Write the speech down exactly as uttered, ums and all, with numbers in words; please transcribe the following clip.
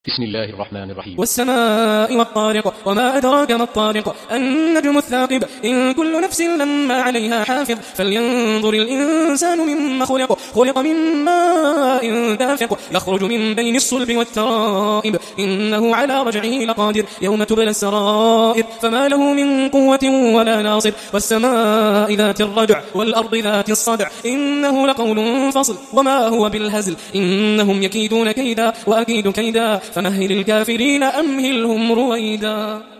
بسم الله الرحمن الرحيم. والسماء والطارق وما أدراك ما الطارق النجم الثاقب إن كل نفس لما عليها حافظ فلينظر الإنسان مما خلق خلق من ماء دافق يخرج من بين الصلب والترائب إنه على رجعه لقادر يوم تبلى السرائر فما له من قوة ولا ناصر والسماء ذات الرجع والأرض ذات الصدع إنه لقول فصل وما هو بالهزل إنهم يكيدون كيدا وأكيد كيدا فمهل الكافرين أمهلهم رويدا.